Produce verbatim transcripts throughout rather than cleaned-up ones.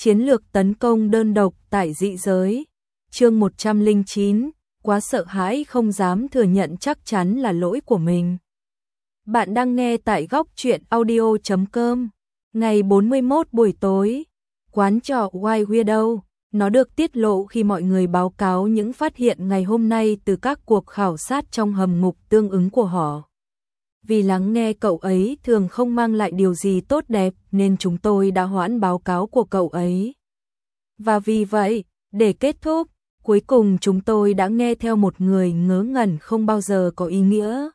Chiến lược tấn công đơn độc tại dị giới. Chương một trăm lẻ chín, quá sợ hãi không dám thừa nhận chắc chắn là lỗi của mình. Bạn đang nghe tại góc truyện audio chấm com. Ngày bốn mươi mốt buổi tối, quán trọ White Widow, nó được tiết lộ khi mọi người báo cáo những phát hiện ngày hôm nay từ các cuộc khảo sát trong hầm ngục tương ứng của họ. Vì lắng nghe cậu ấy thường không mang lại điều gì tốt đẹp nên chúng tôi đã hoãn báo cáo của cậu ấy. Và vì vậy, để kết thúc, cuối cùng chúng tôi đã nghe theo một người ngớ ngẩn không bao giờ có ý nghĩa.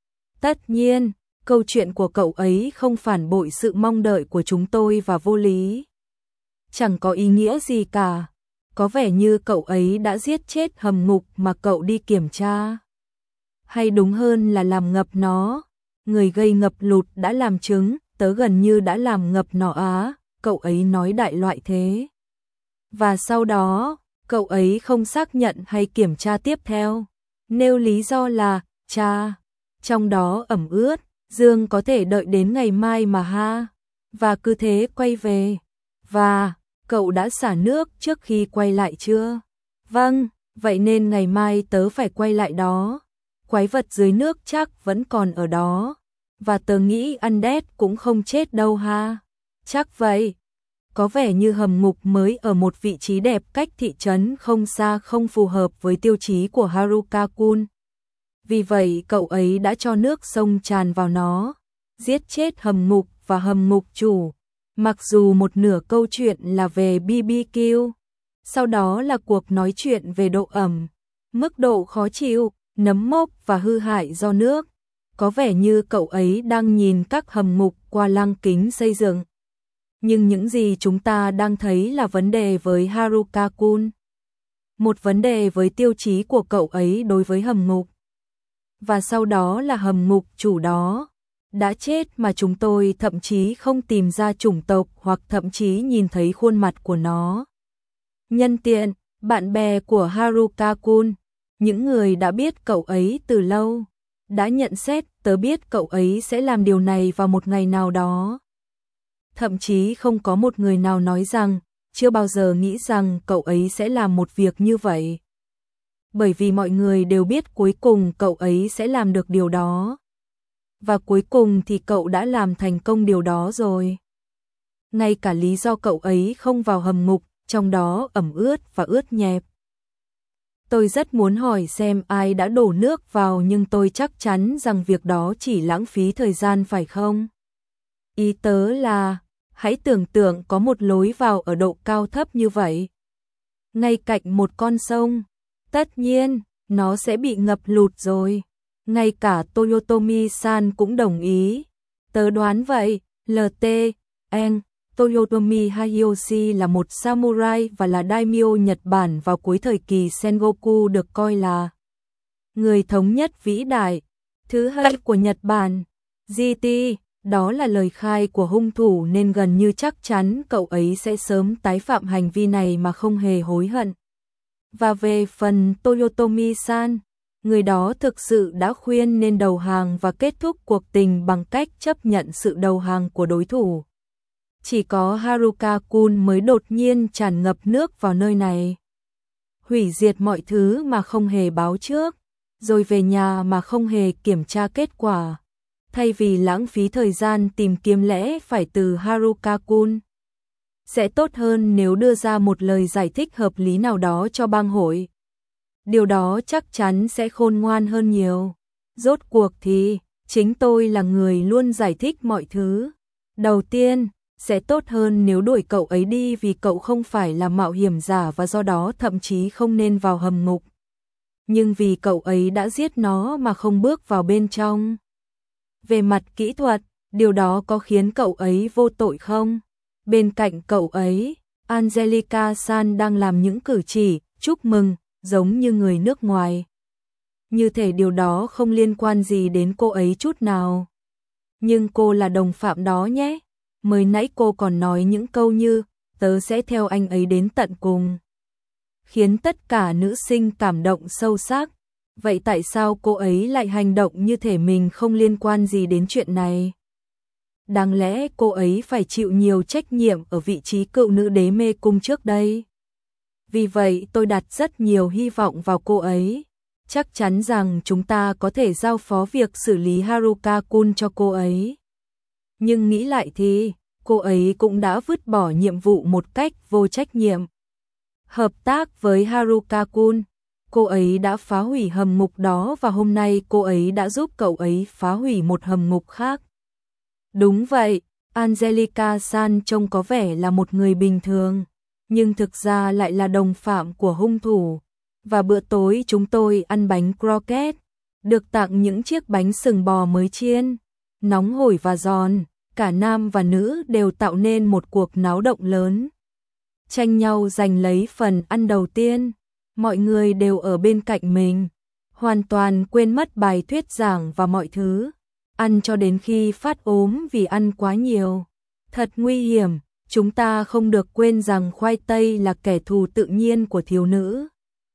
Tất nhiên, câu chuyện của cậu ấy không phản bội sự mong đợi của chúng tôi và vô lý. Chẳng có ý nghĩa gì cả. Có vẻ như cậu ấy đã giết chết hầm ngục mà cậu đi kiểm tra. Hay đúng hơn là làm ngập nó. Người gây ngập lụt đã làm chứng, tớ gần như đã làm ngập nó á, cậu ấy nói đại loại thế. Và sau đó, cậu ấy không xác nhận hay kiểm tra tiếp theo. Nêu lý do là, cha, trong đó ẩm ướt, Dương có thể đợi đến ngày mai mà ha. Và cứ thế quay về. Và, cậu đã xả nước trước khi quay lại chưa? Vâng, vậy nên ngày mai tớ phải quay lại đó. Quái vật dưới nước chắc vẫn còn ở đó. Và tớ nghĩ Undead cũng không chết đâu ha. Chắc vậy. Có vẻ như hầm ngục mới ở một vị trí đẹp cách thị trấn không xa không phù hợp với tiêu chí của Haruka-kun. Vì vậy cậu ấy đã cho nước sông tràn vào nó, giết chết hầm ngục và hầm ngục chủ. Mặc dù một nửa câu chuyện là về bê bê kiu, sau đó là cuộc nói chuyện về độ ẩm, mức độ khó chịu, nấm mốc và hư hại do nước. Có vẻ như cậu ấy đang nhìn các hầm ngục qua lăng kính xây dựng. Nhưng những gì chúng ta đang thấy là vấn đề với Haruka-kun. Một vấn đề với tiêu chí của cậu ấy đối với hầm ngục. Và sau đó là hầm ngục chủ đó đã chết mà chúng tôi thậm chí không tìm ra chủng tộc hoặc thậm chí nhìn thấy khuôn mặt của nó. Nhân tiện, bạn bè của Haruka-kun, những người đã biết cậu ấy từ lâu, đã nhận xét tớ biết cậu ấy sẽ làm điều này vào một ngày nào đó. Thậm chí không có một người nào nói rằng chưa bao giờ nghĩ rằng cậu ấy sẽ làm một việc như vậy. Bởi vì mọi người đều biết cuối cùng cậu ấy sẽ làm được điều đó. Và cuối cùng thì cậu đã làm thành công điều đó rồi. Ngay cả lý do cậu ấy không vào hầm ngục, trong đó ẩm ướt và ướt nhẹp. Tôi rất muốn hỏi xem ai đã đổ nước vào nhưng tôi chắc chắn rằng việc đó chỉ lãng phí thời gian phải không? Ý tớ là, hãy tưởng tượng có một lối vào ở độ cao thấp như vậy. Ngay cạnh một con sông, tất nhiên, nó sẽ bị ngập lụt rồi. Ngay cả Toyotomi-san cũng đồng ý. Tớ đoán vậy, lờ tê, en, Toyotomi Hideyoshi là một samurai và là daimyo Nhật Bản vào cuối thời kỳ Sengoku được coi là người thống nhất vĩ đại, thứ hai của Nhật Bản. giê tê, đó là lời khai của hung thủ nên gần như chắc chắn cậu ấy sẽ sớm tái phạm hành vi này mà không hề hối hận. Và về phần Toyotomi-san, người đó thực sự đã khuyên nên đầu hàng và kết thúc cuộc tình bằng cách chấp nhận sự đầu hàng của đối thủ. Chỉ có Haruka-kun mới đột nhiên tràn ngập nước vào nơi này. Hủy diệt mọi thứ mà không hề báo trước, rồi về nhà mà không hề kiểm tra kết quả. Thay vì lãng phí thời gian tìm kiếm lẽ phải từ Haruka-kun. Sẽ tốt hơn nếu đưa ra một lời giải thích hợp lý nào đó cho bang hội. Điều đó chắc chắn sẽ khôn ngoan hơn nhiều. Rốt cuộc thì, chính tôi là người luôn giải thích mọi thứ. Đầu tiên, sẽ tốt hơn nếu đuổi cậu ấy đi vì cậu không phải là mạo hiểm giả và do đó thậm chí không nên vào hầm ngục. Nhưng vì cậu ấy đã giết nó mà không bước vào bên trong. Về mặt kỹ thuật, điều đó có khiến cậu ấy vô tội không? Bên cạnh cậu ấy, Angelica-san đang làm những cử chỉ, chúc mừng, giống như người nước ngoài. Như thể điều đó không liên quan gì đến cô ấy chút nào. Nhưng cô là đồng phạm đó nhé. Mới nãy cô còn nói những câu như, tớ sẽ theo anh ấy đến tận cùng. Khiến tất cả nữ sinh cảm động sâu sắc. Vậy tại sao cô ấy lại hành động như thể mình không liên quan gì đến chuyện này? Đáng lẽ cô ấy phải chịu nhiều trách nhiệm ở vị trí cựu nữ đế mê cung trước đây. Vì vậy tôi đặt rất nhiều hy vọng vào cô ấy. Chắc chắn rằng chúng ta có thể giao phó việc xử lý Haruka-kun cho cô ấy. Nhưng nghĩ lại thì, cô ấy cũng đã vứt bỏ nhiệm vụ một cách vô trách nhiệm. Hợp tác với Haruka-kun, cô ấy đã phá hủy hầm ngục đó và hôm nay cô ấy đã giúp cậu ấy phá hủy một hầm ngục khác. Đúng vậy, Angelica-san trông có vẻ là một người bình thường, nhưng thực ra lại là đồng phạm của hung thủ. Và bữa tối chúng tôi ăn bánh croquette, được tặng những chiếc bánh sừng bò mới chiên, nóng hổi và giòn, cả nam và nữ đều tạo nên một cuộc náo động lớn. Tranh nhau giành lấy phần ăn đầu tiên, mọi người đều ở bên cạnh mình, hoàn toàn quên mất bài thuyết giảng và mọi thứ, ăn cho đến khi phát ốm vì ăn quá nhiều. Thật nguy hiểm, chúng ta không được quên rằng khoai tây là kẻ thù tự nhiên của thiếu nữ.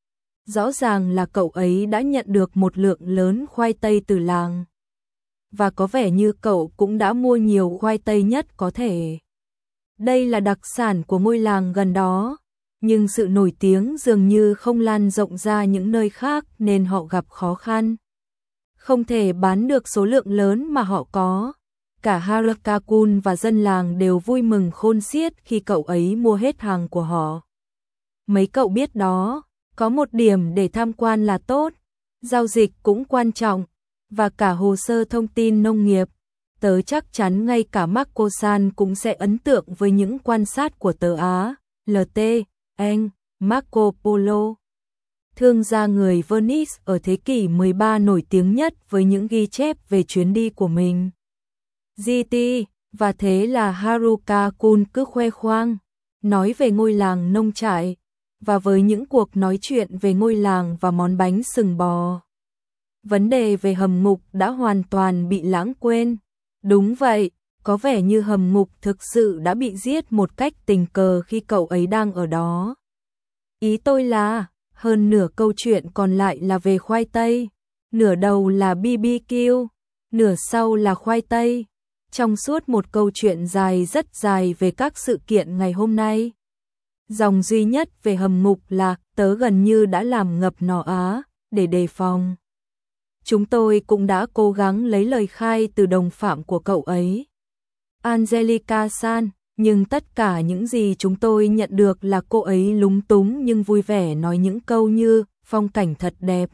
Rõ ràng là cậu ấy đã nhận được một lượng lớn khoai tây từ làng. Và có vẻ như cậu cũng đã mua nhiều khoai tây nhất có thể. Đây là đặc sản của ngôi làng gần đó, nhưng sự nổi tiếng dường như không lan rộng ra những nơi khác nên họ gặp khó khăn. Không thể bán được số lượng lớn mà họ có. Cả Haruka-kun và dân làng đều vui mừng khôn xiết khi cậu ấy mua hết hàng của họ. Mấy cậu biết đó, có một điểm để tham quan là tốt, giao dịch cũng quan trọng, và cả hồ sơ thông tin nông nghiệp. Tớ chắc chắn ngay cả Marco-san cũng sẽ ấn tượng với những quan sát của tớ Á, lờ tê, Anh, Marco Polo. Thương gia người Venice ở thế kỷ mười ba nổi tiếng nhất với những ghi chép về chuyến đi của mình. giê tê, và thế là Haruka-kun cứ khoe khoang, nói về ngôi làng nông trại, và với những cuộc nói chuyện về ngôi làng và món bánh sừng bò. Vấn đề về hầm ngục đã hoàn toàn bị lãng quên. Đúng vậy, có vẻ như hầm ngục thực sự đã bị giết một cách tình cờ khi cậu ấy đang ở đó. Ý tôi là, hơn nửa câu chuyện còn lại là về khoai tây, nửa đầu là bê bê kiu, nửa sau là khoai tây. Trong suốt một câu chuyện dài rất dài về các sự kiện ngày hôm nay. Dòng duy nhất về hầm ngục là tớ gần như đã làm ngập nó Á, để đề phòng. Chúng tôi cũng đã cố gắng lấy lời khai từ đồng phạm của cậu ấy, Angelica-san, nhưng tất cả những gì chúng tôi nhận được là cô ấy lúng túng nhưng vui vẻ nói những câu như phong cảnh thật đẹp,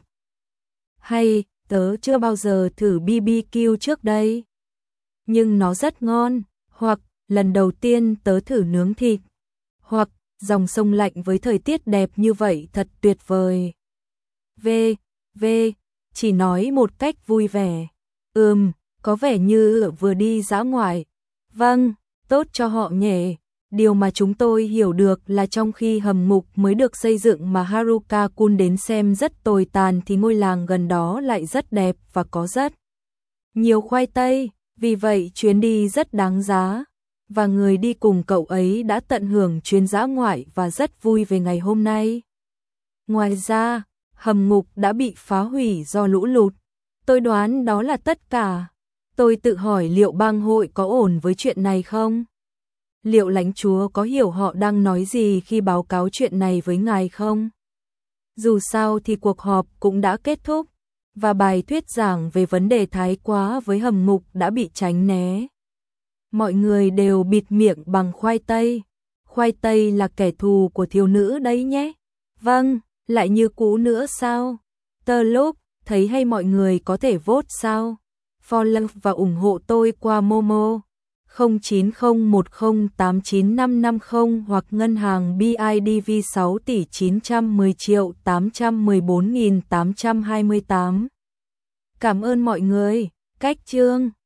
hay tớ chưa bao giờ thử bê bê kiu trước đây, nhưng nó rất ngon, hoặc lần đầu tiên tớ thử nướng thịt, hoặc dòng sông lạnh với thời tiết đẹp như vậy thật tuyệt vời. V, V, chỉ nói một cách vui vẻ. Ừm, có vẻ như vừa đi dã ngoại. Vâng, tốt cho họ nhỉ. Điều mà chúng tôi hiểu được là trong khi hầm ngục mới được xây dựng mà Haruka-kun đến xem rất tồi tàn thì ngôi làng gần đó lại rất đẹp và có rất nhiều khoai tây, vì vậy chuyến đi rất đáng giá. Và người đi cùng cậu ấy đã tận hưởng chuyến dã ngoại và rất vui về ngày hôm nay. Ngoài ra, hầm ngục đã bị phá hủy do lũ lụt. Tôi đoán đó là tất cả. Tôi tự hỏi liệu bang hội có ổn với chuyện này không? Liệu lãnh chúa có hiểu họ đang nói gì khi báo cáo chuyện này với ngài không? Dù sao thì cuộc họp cũng đã kết thúc, và bài thuyết giảng về vấn đề thái quá với hầm ngục đã bị tránh né. Mọi người đều bịt miệng bằng khoai tây. Khoai tây là kẻ thù của thiếu nữ đấy nhé. Vâng, lại như cũ nữa sao? Tờ lúc, thấy hay mọi người có thể vote sao? Follow và ủng hộ tôi qua Momo không chín không một không tám chín năm năm không hoặc ngân hàng bê i đê vê sáu tỷ chín trăm mười triệu tám trăm mười bốn nghìn tám trăm hai mươi tám. Cảm ơn mọi người. Cách chương